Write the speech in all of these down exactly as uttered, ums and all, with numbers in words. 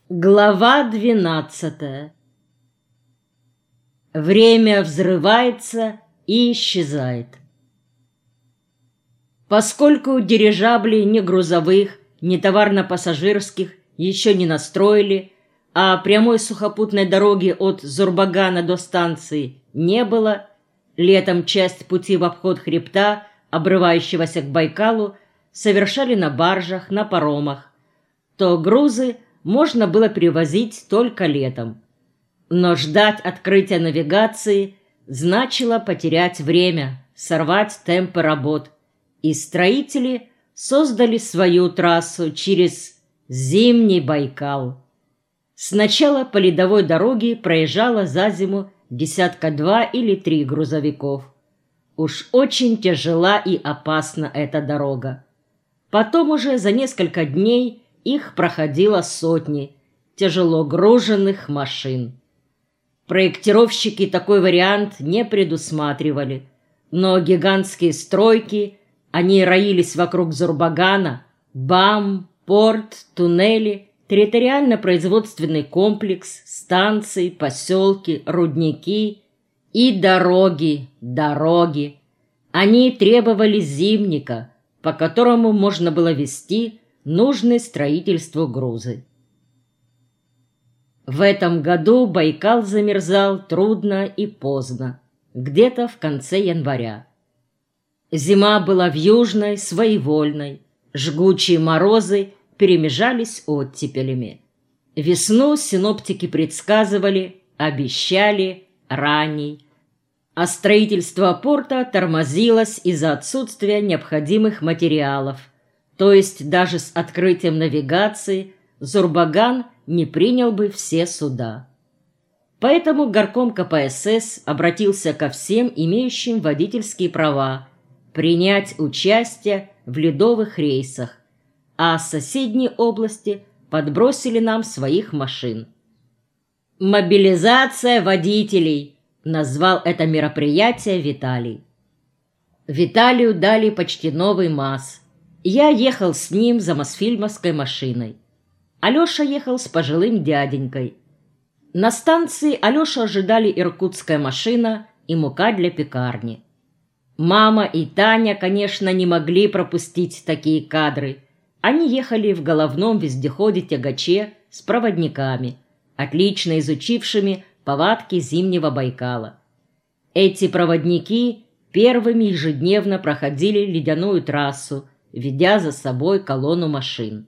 Глава двенадцатая. Время взрывается и исчезает. Поскольку дирижаблей ни грузовых, ни товарно-пассажирских еще не настроили, а прямой сухопутной дороги от Зурбагана до станции не было, летом часть пути в обход хребта, обрывающегося к Байкалу, совершали на баржах, на паромах, то грузы можно было перевозить только летом. Но ждать открытия навигации значило потерять время, сорвать темпы работ, и строители создали свою трассу через Зимний Байкал. Сначала по ледовой дороге проезжала за зиму десятка-два или три грузовиков. Уж очень тяжела и опасна эта дорога. Потом уже за несколько дней их проходило сотни тяжело груженных машин. Проектировщики такой вариант не предусматривали, но гигантские стройки, они роились вокруг Зурбагана, БАМ, порт, туннели, территориально-производственный комплекс, станции, поселки, рудники и дороги, дороги. Они требовали зимника, по которому можно было везти нужны строительству грузы. В этом году Байкал замерзал трудно и поздно, где-то в конце января. Зима была вьюжной, своевольной, жгучие морозы перемежались оттепелями. Весну синоптики предсказывали, обещали ранней, а строительство порта тормозилось из-за отсутствия необходимых материалов. То есть даже с открытием навигации Зурбаган не принял бы все суда. Поэтому горком ка пэ эс эс обратился ко всем имеющим водительские права принять участие в ледовых рейсах, а соседние области подбросили нам своих машин. «Мобилизация водителей» назвал это мероприятие Виталий. Виталию дали почти новый МАЗ. Я ехал с ним за мосфильмовской машиной. Алеша ехал с пожилым дяденькой. На станции Алешу ожидали иркутская машина и мука для пекарни. Мама и Таня, конечно, не могли пропустить такие кадры. Они ехали в головном вездеходе-тягаче с проводниками, отлично изучившими повадки Зимнего Байкала. Эти проводники первыми ежедневно проходили ледяную трассу, ведя за собой колонну машин.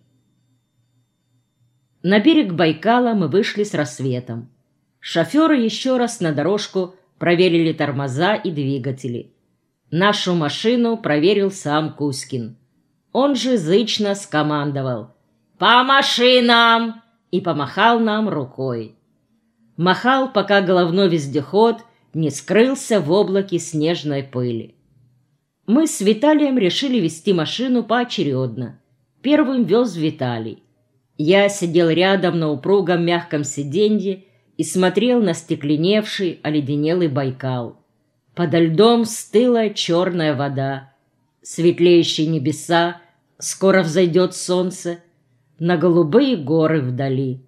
На берег Байкала мы вышли с рассветом. Шоферы еще раз на дорожку проверили тормоза и двигатели. Нашу машину проверил сам Кузькин. Он же зычно скомандовал: «По машинам!» и помахал нам рукой. Махал, пока головной вездеход не скрылся в облаке снежной пыли. Мы с Виталием решили вести машину поочередно. Первым вез Виталий. Я сидел рядом на упругом мягком сиденье и смотрел на стекленевший, оледенелый Байкал. Подо льдом стыла черная вода, светлеющие небеса, скоро взойдет солнце, на голубые горы вдали.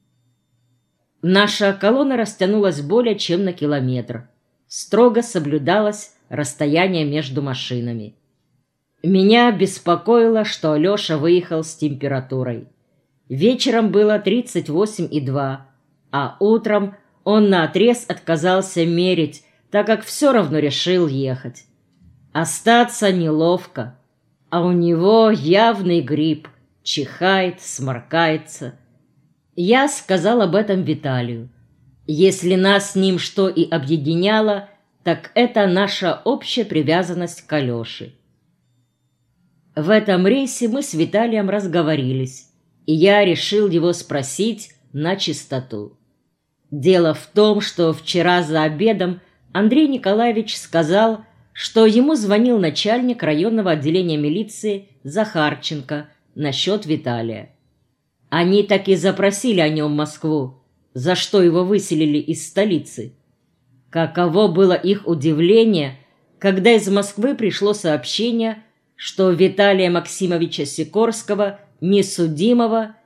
Наша колонна растянулась более чем на километр. Строго соблюдалось расстояние между машинами. Меня беспокоило, что Алеша выехал с температурой. Вечером было тридцать восемь и два, а утром он наотрез отказался мерить, так как все равно решил ехать. Остаться неловко, а у него явный грипп, чихает, сморкается. Я сказал об этом Виталию. Если нас с ним что и объединяло, так это наша общая привязанность к Алёше. В этом рейсе мы с Виталием разговорились, и я решил его спросить на чистоту. Дело в том, что вчера за обедом Андрей Николаевич сказал, что ему звонил начальник районного отделения милиции Захарченко насчет Виталия. Они так и запросили о нем Москву, за что его выселили из столицы. Каково было их удивление, когда из Москвы пришло сообщение, что Виталия Максимовича Сикорского, несудимого,